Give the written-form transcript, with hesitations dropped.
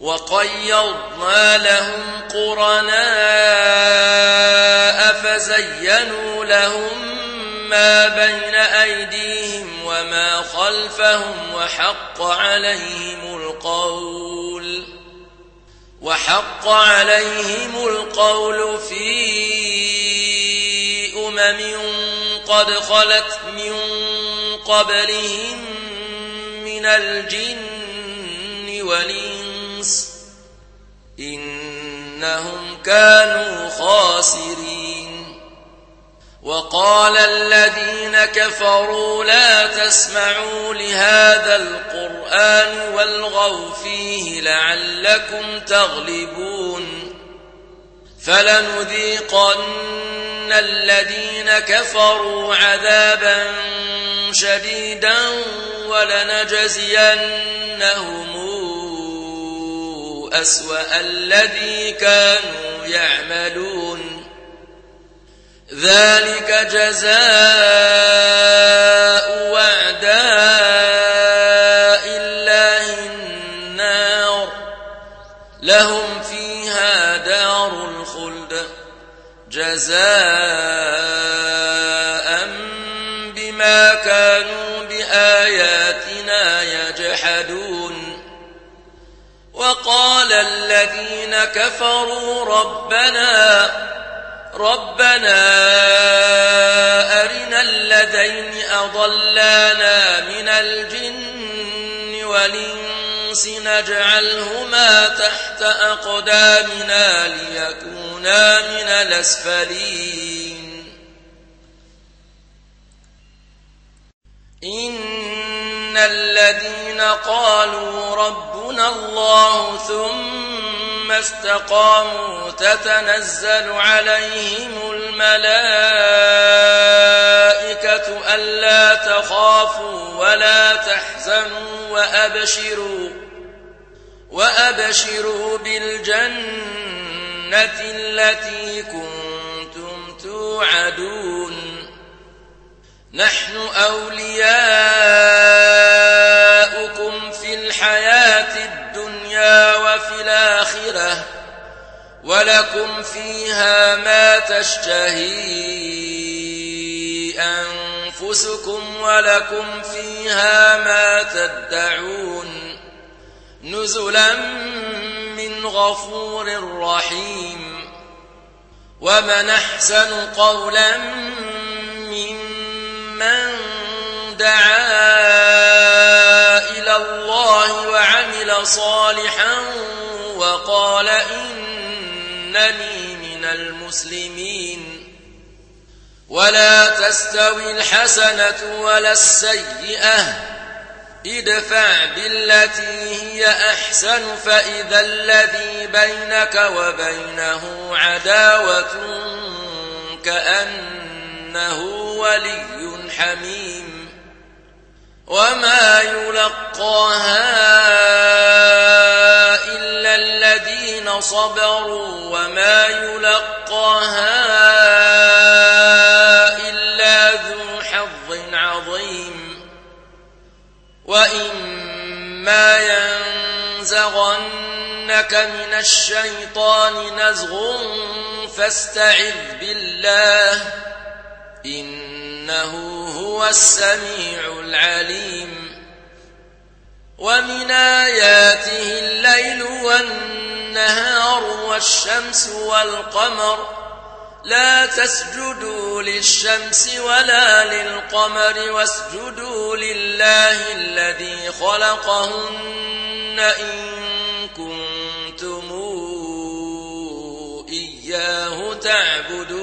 وقيضنا لهم قرناء فزينوا لهم ما بين أيديهم وما خلفهم وحق عليهم القول في قد خلت من قبلهم من الجن والإنس إنهم كانوا خاسرين. وقال الذين كفروا لا تسمعوا لهذا القرآن والغوا فيه لعلكم تغلبون فلنذيقن الذين كفروا عذابا شديدا ولنجزينهم أسوأ الذي كانوا يعملون ذلك جزاء أعداء الله النار لهم فيها دار الخلد جزاء بما كانوا بآياتنا يجحدون. وقال الذين كفروا ربنا أرنا الذين أضلانا من الجن والإنس نجعلهما تحت أقدامنا ليكونا من الأسفلين. إن الذين قالوا ربنا الله ثم استقاموا تتنزل عليهم الملائكة ألا تخافوا ولا تحزنوا وأبشروا بالجنة التي كنتم توعدون نحن أولياؤكم في الحياة الدنيا وفي الآخرة ولكم فيها ما تشتهي أنفسكم ولكم فيها ما تدعون نزلا من غفور رحيم. ومن أحسن قولا ممن دعا إلى الله وعمل صالحا وقال إنني من المسلمين. ولا تستوي الحسنة ولا السيئة ادفع بالتي هي أحسن فإذا الذي بينك وبينه عداوة كأنه ولي حميم. وما يلقاها إلا الذين صبروا وما يلقاها إلا ذو حظ عظيم. وإما ينزغنك من الشيطان نزغ فاستعذ بالله إنه هو السميع العليم. ومن آياته الليل والنهار والشمس والقمر لا تسجدوا للشمس ولا للقمر واسجدوا لله الذي خلقهن إن كنتم إياه تعبدون.